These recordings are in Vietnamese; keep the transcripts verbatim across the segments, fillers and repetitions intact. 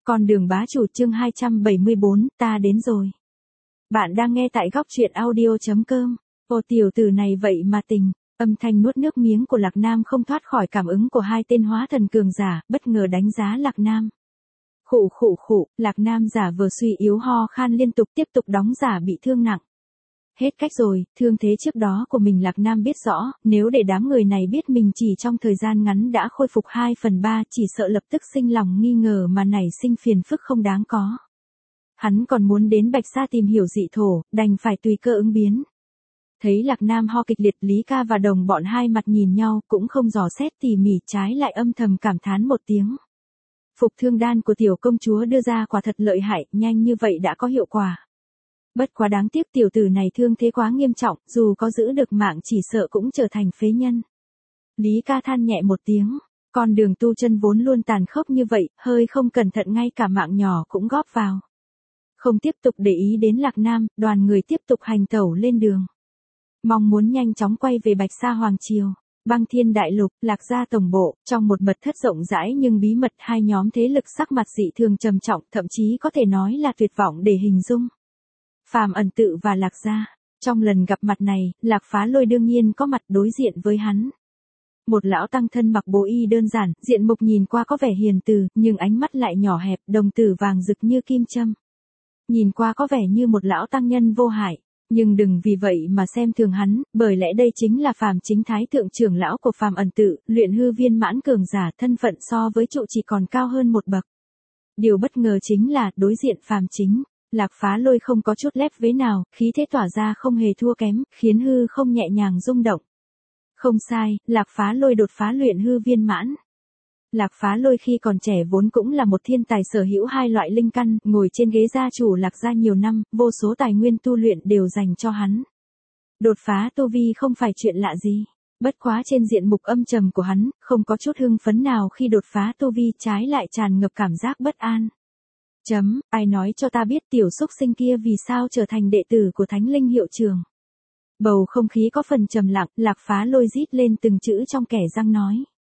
Con đường bá chủ chương hai trăm bảy mươi bốn, ta đến rồi. Bạn đang nghe tại góc truyện audio chấm com. Ô tiểu tử này vậy mà tình, âm thanh nuốt nước miếng của Lạc Nam không thoát khỏi cảm ứng của hai tên hóa thần cường giả, bất ngờ đánh giá Lạc Nam. Khụ khụ khụ, Lạc Nam giả vờ suy yếu ho khan liên tục tiếp tục đóng giả bị thương nặng. Hết cách rồi, thương thế trước đó của mình Lạc Nam biết rõ, nếu để đám người này biết mình chỉ trong thời gian ngắn đã khôi phục hai phần ba chỉ sợ lập tức sinh lòng nghi ngờ mà nảy sinh phiền phức không đáng có. Hắn còn muốn đến Bạch Sa tìm hiểu dị thổ, đành phải tùy cơ ứng biến. Thấy Lạc Nam ho kịch liệt, Lý Ca và đồng bọn hai mặt nhìn nhau cũng không dò xét tỉ mỉ, trái lại âm thầm cảm thán một tiếng. Phục thương đan của tiểu công chúa đưa ra quả thật lợi hại, nhanh như vậy đã có hiệu quả. Bất quá đáng tiếc tiểu tử này thương thế quá nghiêm trọng, dù có giữ được mạng chỉ sợ cũng trở thành phế nhân. Lý Ca than nhẹ một tiếng, con đường tu chân vốn luôn tàn khốc như vậy, hơi không cẩn thận ngay cả mạng nhỏ cũng góp vào. Không tiếp tục để ý đến Lạc Nam, đoàn người tiếp tục hành tẩu lên đường. Mong muốn nhanh chóng quay về Bạch Sa Hoàng Triều, Băng Thiên Đại Lục, Lạc Gia tổng bộ, trong một mật thất rộng rãi nhưng bí mật, hai nhóm thế lực sắc mặt dị thường trầm trọng, thậm chí có thể nói là tuyệt vọng để hình dung. Phàm Ẩn Tự và Lạc Gia. Trong lần gặp mặt này, Lạc Phá Lôi đương nhiên có mặt đối diện với hắn. Một lão tăng thân mặc bố y đơn giản, diện mục nhìn qua có vẻ hiền từ, nhưng ánh mắt lại nhỏ hẹp, đồng tử vàng rực như kim châm. Nhìn qua có vẻ như một lão tăng nhân vô hại, nhưng đừng vì vậy mà xem thường hắn, bởi lẽ đây chính là Phàm Chính Thái thượng trưởng lão của Phàm Ẩn Tự, luyện hư viên mãn cường giả, thân phận so với trụ chỉ còn cao hơn một bậc. Điều bất ngờ chính là, đối diện Phàm Chính, Lạc Phá Lôi không có chút lép vế nào, khí thế tỏa ra không hề thua kém, khiến hư không nhẹ nhàng rung động. Không sai, Lạc Phá Lôi đột phá luyện hư viên mãn. Lạc Phá Lôi khi còn trẻ vốn cũng là một thiên tài sở hữu hai loại linh căn, ngồi trên ghế gia chủ Lạc gia nhiều năm, vô số tài nguyên tu luyện đều dành cho hắn. Đột phá tu vi không phải chuyện lạ gì. Bất quá trên diện mục âm trầm của hắn, không có chút hưng phấn nào khi đột phá tu vi, trái lại tràn ngập cảm giác bất an. Chấm, ai nói cho ta biết tiểu xúc sinh kia vì sao trở thành đệ tử của Thánh Linh Hiệu Trường. Bầu không khí có phần trầm lặng, Lạc Phá Lôi rít lên từng chữ trong kẻ răng nói.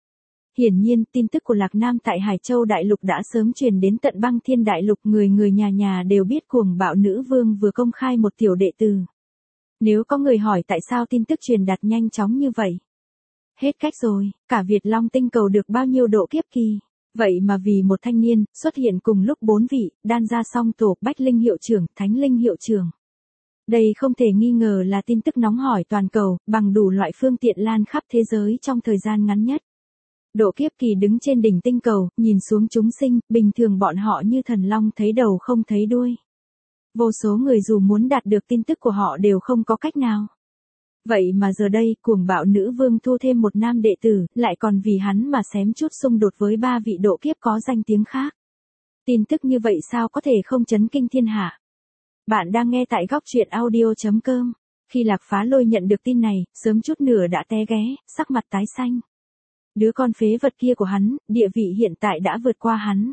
Hiển nhiên, tin tức của Lạc Nam tại Hải Châu Đại Lục đã sớm truyền đến tận Băng Thiên Đại Lục, người người nhà nhà đều biết cuồng bạo nữ vương vừa công khai một tiểu đệ tử. Nếu có người hỏi tại sao tin tức truyền đạt nhanh chóng như vậy. Hết cách rồi, cả Việt Long tinh cầu được bao nhiêu độ kiếp kỳ. Vậy mà vì một thanh niên, xuất hiện cùng lúc bốn vị, đan ra song tổ, Bách Linh Hiệu Trưởng, Thánh Linh Hiệu Trưởng. Đây không thể nghi ngờ là tin tức nóng hổi toàn cầu, bằng đủ loại phương tiện lan khắp thế giới trong thời gian ngắn nhất. Độ kiếp kỳ đứng trên đỉnh tinh cầu, nhìn xuống chúng sinh, bình thường bọn họ như thần long thấy đầu không thấy đuôi. Vô số người dù muốn đạt được tin tức của họ đều không có cách nào. Vậy mà giờ đây, cuồng bạo nữ vương thu thêm một nam đệ tử, lại còn vì hắn mà xém chút xung đột với ba vị độ kiếp có danh tiếng khác. Tin tức như vậy sao có thể không chấn kinh thiên hạ. Bạn đang nghe tại góc truyện audio chấm com. Khi Lạc Phá Lôi nhận được tin này, sớm chút nữa đã té ghé, sắc mặt tái xanh. Đứa con phế vật kia của hắn, địa vị hiện tại đã vượt qua hắn.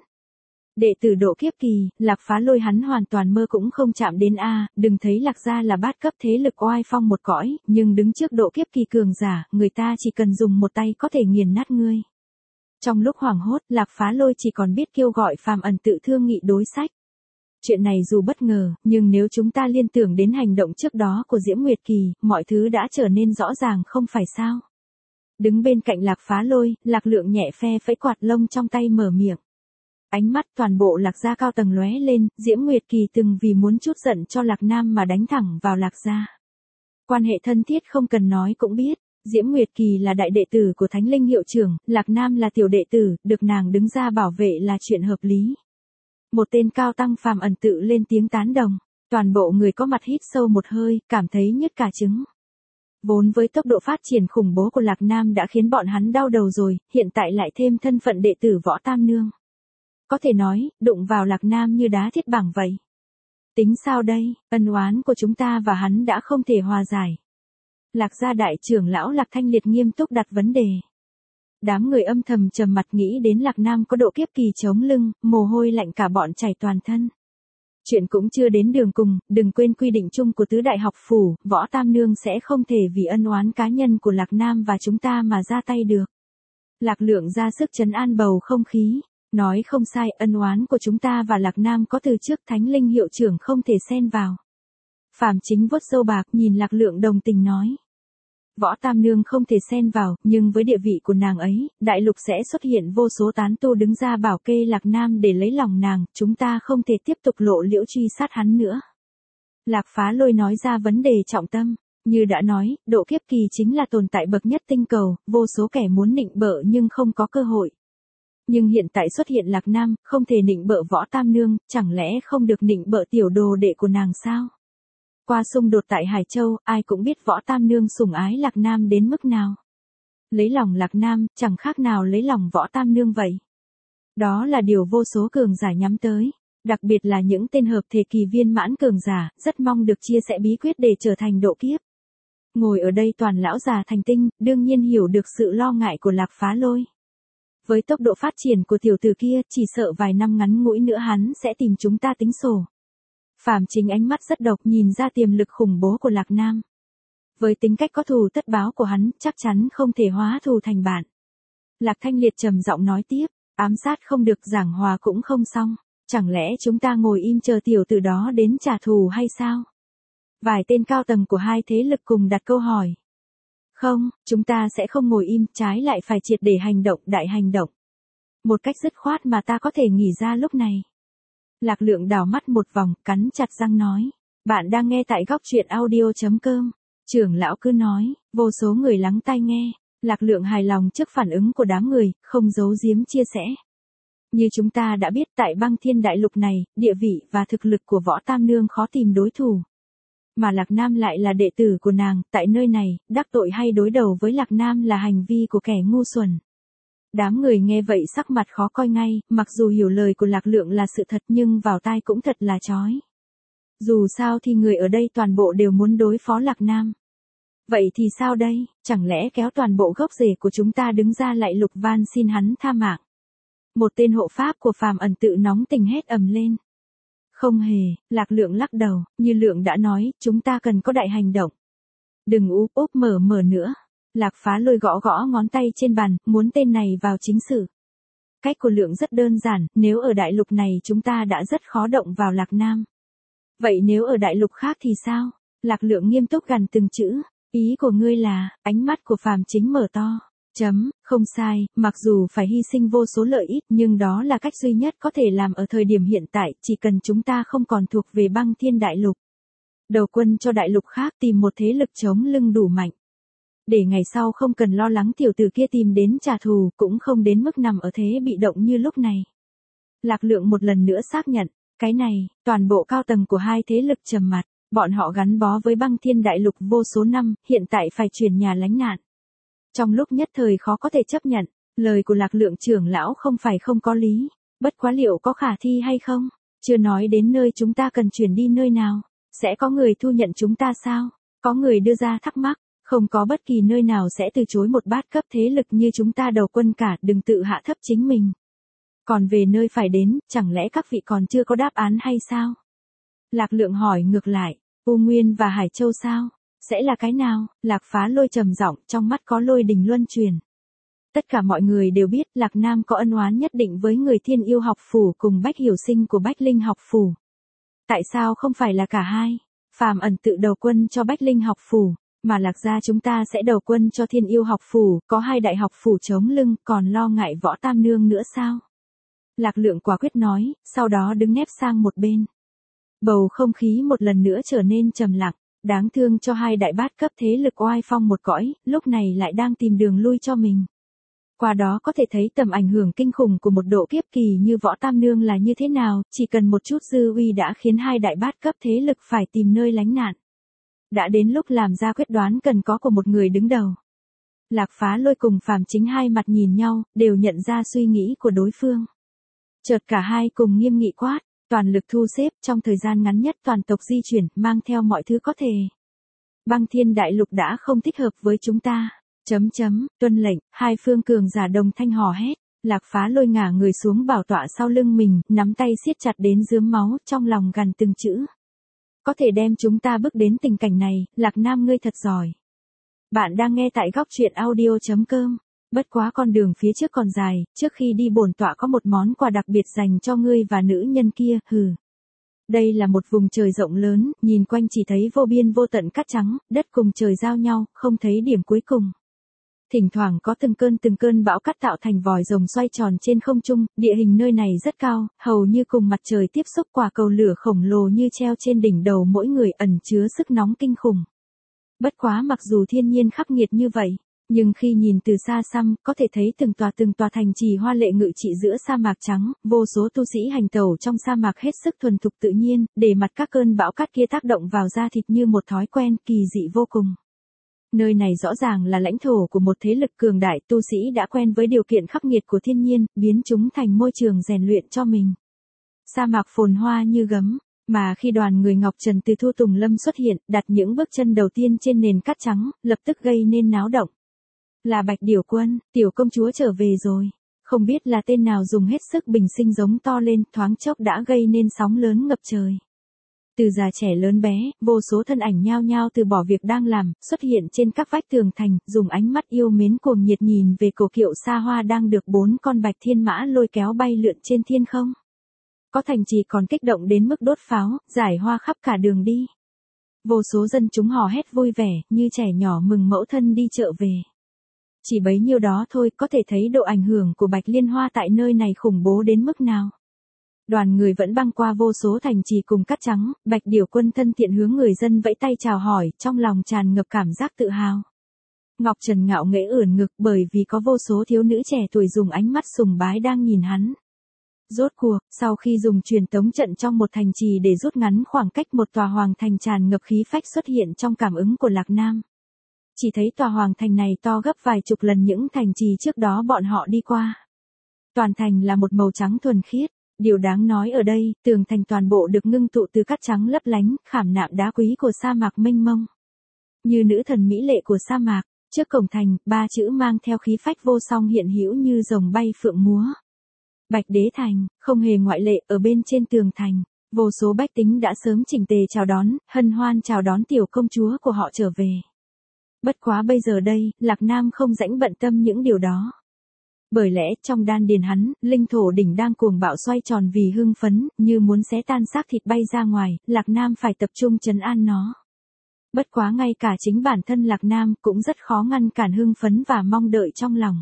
Đệ tử độ kiếp kỳ, Lạc Phá Lôi hắn hoàn toàn mơ cũng không chạm đến a, đừng thấy Lạc gia là bát cấp thế lực oai phong một cõi, nhưng đứng trước độ kiếp kỳ cường giả, người ta chỉ cần dùng một tay có thể nghiền nát ngươi. Trong lúc hoảng hốt, Lạc Phá Lôi chỉ còn biết kêu gọi Phàm Ẩn Tự thương nghị đối sách. Chuyện này dù bất ngờ, nhưng nếu chúng ta liên tưởng đến hành động trước đó của Diễm Nguyệt Kỳ, mọi thứ đã trở nên rõ ràng không phải sao. Đứng bên cạnh Lạc Phá Lôi, Lạc Lượng nhẹ phe phẩy quạt lông trong tay mở miệng. Ánh mắt toàn bộ Lạc gia cao tầng lóe lên, Diễm Nguyệt Kỳ từng vì muốn chút giận cho Lạc Nam mà đánh thẳng vào Lạc gia. Quan hệ thân thiết không cần nói cũng biết, Diễm Nguyệt Kỳ là đại đệ tử của Thánh Linh Hiệu Trưởng, Lạc Nam là tiểu đệ tử, được nàng đứng ra bảo vệ là chuyện hợp lý. Một tên cao tăng Phàm Ẩn Tự lên tiếng tán đồng, toàn bộ người có mặt hít sâu một hơi, cảm thấy nhức cả trứng. Vốn với tốc độ phát triển khủng bố của Lạc Nam đã khiến bọn hắn đau đầu rồi, hiện tại lại thêm thân phận đệ tử Võ Tam Nương. Có thể nói, đụng vào Lạc Nam như đá thiết bảng vậy. Tính sao đây, ân oán của chúng ta và hắn đã không thể hòa giải. Lạc gia đại trưởng lão Lạc Thanh Liệt nghiêm túc đặt vấn đề. Đám người âm thầm trầm mặt nghĩ đến Lạc Nam có độ kiếp kỳ chống lưng, mồ hôi lạnh cả bọn chảy toàn thân. Chuyện cũng chưa đến đường cùng, đừng quên quy định chung của tứ đại học phủ, Võ Tam Nương sẽ không thể vì ân oán cá nhân của Lạc Nam và chúng ta mà ra tay được. Lạc Lượng ra sức trấn an bầu không khí. Nói không sai, ân oán của chúng ta và Lạc Nam có từ trước, Thánh Linh hiệu trưởng không thể xen vào. Phàm Chính vuốt râu bạc nhìn Lạc Lượng đồng tình nói. Võ Tam Nương không thể xen vào, nhưng với địa vị của nàng ấy, đại lục sẽ xuất hiện vô số tán tu đứng ra bảo kê Lạc Nam để lấy lòng nàng, chúng ta không thể tiếp tục lộ liễu truy sát hắn nữa. Lạc Phá Lôi nói ra vấn đề trọng tâm, như đã nói, độ kiếp kỳ chính là tồn tại bậc nhất tinh cầu, vô số kẻ muốn nịnh bợ nhưng không có cơ hội. Nhưng hiện tại xuất hiện Lạc Nam, không thể nịnh bợ Võ Tam Nương, chẳng lẽ không được nịnh bợ tiểu đồ đệ của nàng sao? Qua xung đột tại Hải Châu, ai cũng biết Võ Tam Nương sủng ái Lạc Nam đến mức nào. Lấy lòng Lạc Nam, chẳng khác nào lấy lòng Võ Tam Nương vậy. Đó là điều vô số cường giả nhắm tới, đặc biệt là những tên hợp thể kỳ viên mãn cường giả, rất mong được chia sẻ bí quyết để trở thành độ kiếp. Ngồi ở đây toàn lão già thành tinh, đương nhiên hiểu được sự lo ngại của Lạc Phá Lôi. Với tốc độ phát triển của tiểu tử kia, chỉ sợ vài năm ngắn ngủi nữa hắn sẽ tìm chúng ta tính sổ. Phàm Chính ánh mắt rất độc nhìn ra tiềm lực khủng bố của Lạc Nam. Với tính cách có thù tất báo của hắn, chắc chắn không thể hóa thù thành bạn. Lạc Thanh Liệt trầm giọng nói tiếp, ám sát không được, giảng hòa cũng không xong. Chẳng lẽ chúng ta ngồi im chờ tiểu tử đó đến trả thù hay sao? Vài tên cao tầng của hai thế lực cùng đặt câu hỏi. Không, chúng ta sẽ không ngồi im, trái lại phải triệt để hành động, đại hành động. Một cách dứt khoát mà ta có thể nghĩ ra lúc này. Lạc Lượng đảo mắt một vòng, cắn chặt răng nói. Bạn đang nghe tại góc truyện audio chấm com. Trưởng lão cứ nói, vô số người lắng tai nghe. Lạc Lượng hài lòng trước phản ứng của đám người, không giấu giếm chia sẻ. Như chúng ta đã biết, tại băng thiên đại lục này, địa vị và thực lực của Võ Tam Nương khó tìm đối thủ. Mà Lạc Nam lại là đệ tử của nàng, tại nơi này, đắc tội hay đối đầu với Lạc Nam là hành vi của kẻ ngu xuẩn. Đám người nghe vậy sắc mặt khó coi ngay, mặc dù hiểu lời của Lạc Lượng là sự thật nhưng vào tai cũng thật là chói. Dù sao thì người ở đây toàn bộ đều muốn đối phó Lạc Nam. Vậy thì sao đây, chẳng lẽ kéo toàn bộ gốc rễ của chúng ta đứng ra lại lục van xin hắn tha mạng? Một tên hộ pháp của Phàm Ẩn tự nóng tình hét ầm lên. Không hề, Lạc Lượng lắc đầu, như Lượng đã nói, chúng ta cần có đại hành động. Đừng úp úp mở mở nữa. Lạc Phá Lôi gõ gõ ngón tay trên bàn, muốn tên này vào chính sự. Cách của Lượng rất đơn giản, nếu ở đại lục này chúng ta đã rất khó động vào Lạc Nam. Vậy nếu ở đại lục khác thì sao? Lạc Lượng nghiêm túc gằn từng chữ, ý của ngươi là, ánh mắt của Phàm Chính mở to. Chấm, không sai, mặc dù phải hy sinh vô số lợi ích nhưng đó là cách duy nhất có thể làm ở thời điểm hiện tại, chỉ cần chúng ta không còn thuộc về băng thiên đại lục. Đầu quân cho đại lục khác tìm một thế lực chống lưng đủ mạnh. Để ngày sau không cần lo lắng tiểu tử kia tìm đến trả thù, cũng không đến mức nằm ở thế bị động như lúc này. Lạc Lượng một lần nữa xác nhận, cái này, toàn bộ cao tầng của hai thế lực trầm mặt, bọn họ gắn bó với băng thiên đại lục vô số năm, hiện tại phải chuyển nhà lánh nạn. Trong lúc nhất thời khó có thể chấp nhận, lời của Lạc Lượng trưởng lão không phải không có lý, bất quá liệu có khả thi hay không? Chưa nói đến nơi chúng ta cần chuyển đi nơi nào, sẽ có người thu nhận chúng ta sao? Có người đưa ra thắc mắc, không có bất kỳ nơi nào sẽ từ chối một bát cấp thế lực như chúng ta đầu quân cả, đừng tự hạ thấp chính mình. Còn về nơi phải đến, chẳng lẽ các vị còn chưa có đáp án hay sao? Lạc Lượng hỏi ngược lại, U Nguyên và Hải Châu sao? Sẽ là cái nào? Lạc Phá Lôi trầm giọng, trong mắt có lôi đình luân truyền. Tất cả mọi người đều biết Lạc Nam có ân oán nhất định với người Thiên Yêu học phủ cùng Bách Hiểu Sinh của Bách Linh học phủ. Tại sao không phải là cả hai? Phàm Ẩn tự đầu quân cho Bách Linh học phủ, mà Lạc gia chúng ta sẽ đầu quân cho Thiên Yêu học phủ, có hai đại học phủ chống lưng, còn lo ngại Võ Tam Nương nữa sao? Lạc Lượng quả quyết nói, sau đó đứng nép sang một bên. Bầu không khí một lần nữa trở nên trầm lặng. Đáng thương cho hai đại bát cấp thế lực oai phong một cõi, lúc này lại đang tìm đường lui cho mình. Qua đó có thể thấy tầm ảnh hưởng kinh khủng của một độ kiếp kỳ như Võ Tam Nương là như thế nào, chỉ cần một chút dư uy đã khiến hai đại bát cấp thế lực phải tìm nơi lánh nạn. Đã đến lúc làm ra quyết đoán cần có của một người đứng đầu. Lạc Phá Lôi cùng Phàm Chính hai mặt nhìn nhau, đều nhận ra suy nghĩ của đối phương. Chợt cả hai cùng nghiêm nghị quát. Toàn lực thu xếp, trong thời gian ngắn nhất toàn tộc di chuyển, mang theo mọi thứ có thể. Băng thiên đại lục đã không thích hợp với chúng ta. Chấm chấm, tuân lệnh, hai phương cường giả đồng thanh hò hét. Lạc Phá Lôi ngả người xuống bảo tọa sau lưng mình, nắm tay siết chặt đến rướm máu, trong lòng gằn từng chữ. Có thể đem chúng ta bước đến tình cảnh này, Lạc Nam ngươi thật giỏi. Bạn đang nghe tại góc truyện audio chấm com. Bất quá con đường phía trước còn dài, trước khi đi bổn tọa có một món quà đặc biệt dành cho ngươi và nữ nhân kia, hừ. Đây là một vùng trời rộng lớn, nhìn quanh chỉ thấy vô biên vô tận cát trắng, đất cùng trời giao nhau, không thấy điểm cuối cùng. Thỉnh thoảng có từng cơn từng cơn bão cát tạo thành vòi rồng xoay tròn trên không trung, địa hình nơi này rất cao, hầu như cùng mặt trời tiếp xúc, quả cầu lửa khổng lồ như treo trên đỉnh đầu mỗi người ẩn chứa sức nóng kinh khủng. Bất quá mặc dù thiên nhiên khắc nghiệt như vậy, nhưng khi nhìn từ xa xăm, có thể thấy từng tòa từng tòa thành trì hoa lệ ngự trị giữa sa mạc trắng, vô số tu sĩ hành tẩu trong sa mạc hết sức thuần thục tự nhiên, để mặt các cơn bão cát kia tác động vào da thịt như một thói quen kỳ dị vô cùng. Nơi này rõ ràng là lãnh thổ của một thế lực cường đại, tu sĩ đã quen với điều kiện khắc nghiệt của thiên nhiên, biến chúng thành môi trường rèn luyện cho mình. Sa mạc phồn hoa như gấm, mà khi đoàn người Ngọc Trần từ Thu Tùng Lâm xuất hiện, đặt những bước chân đầu tiên trên nền cát trắng, lập tức gây nên náo động. Là Bạch Điểu Quân, tiểu công chúa trở về rồi. Không biết là tên nào dùng hết sức bình sinh giống to lên, thoáng chốc đã gây nên sóng lớn ngập trời. Từ già trẻ lớn bé, vô số thân ảnh nhao nhao từ bỏ việc đang làm, xuất hiện trên các vách tường thành, dùng ánh mắt yêu mến cuồng nhiệt nhìn về cổ kiệu xa hoa đang được bốn con bạch thiên mã lôi kéo bay lượn trên thiên không. Có thành trì còn kích động đến mức đốt pháo, giải hoa khắp cả đường đi. Vô số dân chúng hò hét vui vẻ, như trẻ nhỏ mừng mẫu thân đi chợ về. Chỉ bấy nhiêu đó thôi có thể thấy độ ảnh hưởng của Bạch Liên Hoa tại nơi này khủng bố đến mức nào. Đoàn người vẫn băng qua vô số thành trì cùng cát trắng, Bạch Điểu Quân thân thiện hướng người dân vẫy tay chào hỏi, trong lòng tràn ngập cảm giác tự hào. Ngọc Trần ngạo nghễ ưỡn ngực bởi vì có vô số thiếu nữ trẻ tuổi dùng ánh mắt sùng bái đang nhìn hắn. Rốt cuộc, sau khi dùng truyền tống trận trong một thành trì để rút ngắn khoảng cách, một tòa hoàng thành tràn ngập khí phách xuất hiện trong cảm ứng của Lạc Nam. Chỉ thấy tòa hoàng thành này to gấp vài chục lần những thành trì trước đó bọn họ đi qua. Toàn thành là một màu trắng thuần khiết. Điều đáng nói ở đây, tường thành toàn bộ được ngưng tụ từ cát trắng lấp lánh, khảm nạm đá quý của sa mạc mênh mông. Như nữ thần mỹ lệ của sa mạc, trước cổng thành, ba chữ mang theo khí phách vô song hiện hữu như rồng bay phượng múa. Bạch Đế Thành, không hề ngoại lệ, ở bên trên tường thành, vô số bách tính đã sớm chỉnh tề chào đón, hân hoan chào đón tiểu công chúa của họ trở về. Bất quá bây giờ đây, Lạc Nam không rảnh bận tâm những điều đó. Bởi lẽ trong đan điền hắn, linh thổ đỉnh đang cuồng bạo xoay tròn vì hưng phấn, như muốn xé tan xác thịt bay ra ngoài, Lạc Nam phải tập trung trấn an nó. Bất quá ngay cả chính bản thân Lạc Nam cũng rất khó ngăn cản hưng phấn và mong đợi trong lòng.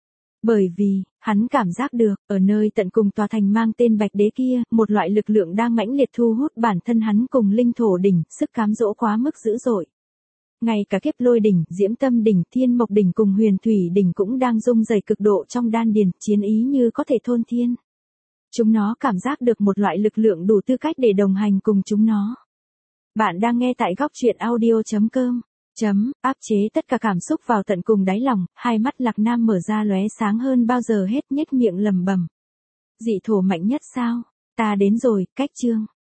Bởi vì, hắn cảm giác được, ở nơi tận cùng tòa thành mang tên Bạch Đế kia, một loại lực lượng đang mãnh liệt thu hút bản thân hắn cùng linh thổ đỉnh, sức cám dỗ quá mức dữ dội. Ngay cả Kiếp Lôi đỉnh, Diễm Tâm đỉnh, Thiên Mộc đỉnh cùng Huyền Thủy đỉnh cũng đang rung rẩy cực độ trong đan điền, chiến ý như có thể thôn thiên. Chúng nó cảm giác được một loại lực lượng đủ tư cách để đồng hành cùng chúng nó. Bạn đang nghe tại góc truyện audio chấm com. Chấm, áp chế tất cả cảm xúc vào tận cùng đáy lòng, hai mắt Lạc Nam mở ra lóe sáng hơn bao giờ hết, nhếch miệng lẩm bẩm. Dị thổ mạnh nhất sao? Ta đến rồi, cách chương.